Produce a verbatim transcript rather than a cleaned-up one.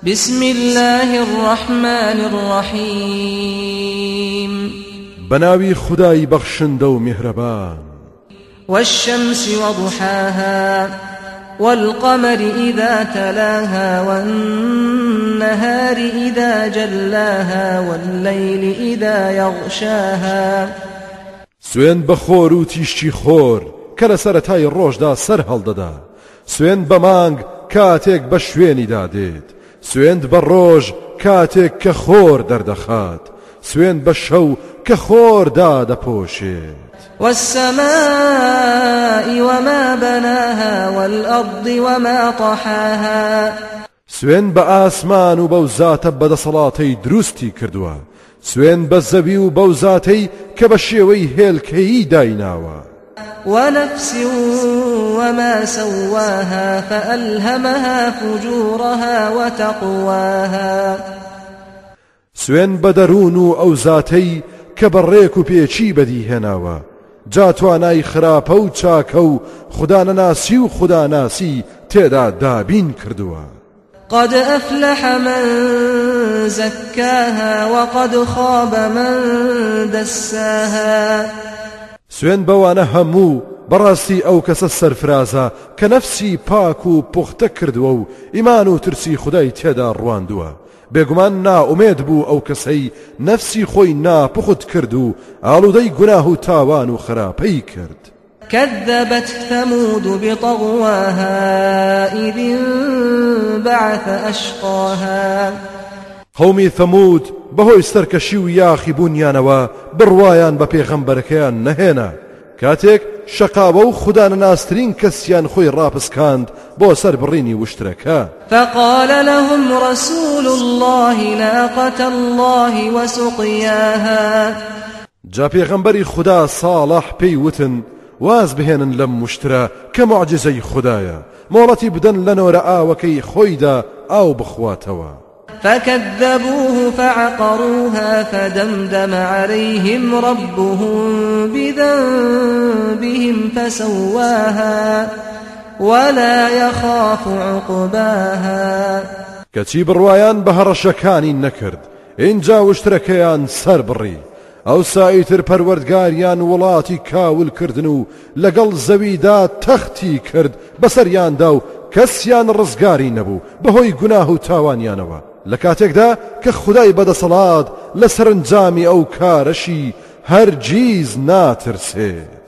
بسم الله الرحمن الرحيم بناوي خداي بخشند و مهربان والشمس وضحاها والقمر إذا تلاها والنهار إذا جلاها والليل إذا يغشاها سوين بخور و تيشتي خور كلا سرتاي الروش دا سر هل دادا سوين بمانگ كاتك بشويني داديد سوين بروج كاتك كخور دردخات سوين بشو كخور دادا پوشيد والسماء وما بناها والأرض وما طحاها سوين بآسمان و بوزات بدا صلاتي دروستي كردوا سوين بزبي و بوزاتي كبشيوي هيلكي دايناوا ونفس وما سواها فألهمها فجورها وتقواها سوين بدرون و أوزاتي كبريكو بيچي بدي هناوا جاتواناي خراپە و چاکە و خودانەناسی و خوداناسی تێدا دابین کردووە قد أفلح من زكاها وقد خاب من دساها سوێن بەوانە هەموو بەڕاستی ئەو کەسە سەرفرازە کە نەفسی پاک و پوختە کردووە و ئیمان و ترسی خودای تێدا ڕواندووە بێگومان ناومێد بوو ئەو کەسەی نەفسی خۆی ناپخت کرد و ئاڵوودەی گوناه و تاوان و خراپەی کرد كذبت ثمود بطغواها إذ انبعث أشقاها قومی ثمود بەهۆی سەرکەشی و یاخی بوونیانەوە بڕوایان بە پێغەمبەرەکەیان نەهێنا کاتێک شەقاوە و خودانەناسترین کەسیان خۆی ڕاپسکاند بۆ سەر بڕینی وشترەکە فقال لهم رسول الله ناقة الله وسقياها جا پێغەمبەری خوددا ساڵح پێی وتن واز بهێنن لەم وشترە کە موعجزەی خوددایە مۆڵەتی بدەن لە نۆرە ئاوەکەی خۆیدا ئاو بخواتەوە فكذبوه فعقروها فدمدم عليهم ربهم بذنبهم فسواها ولا يخاف عقباها کەچی بڕوایان بە هەڕەشەکانی نەکرد ئینجا وشترەکەیان سەر بڕی ئەو سایتر پەروەردگاریان وڵاتی کاول کردن و لەگەڵ زەویدا تەختی کرد بەسەریاندا و کەسیان ڕزگاری نەبوو بەهۆی گوناه و تاوانیانەوە لە کاتێکدا کە خودای بەدەسەڵات لە سەرنجامی ئەو کارەشی هەرگیز ناترسێت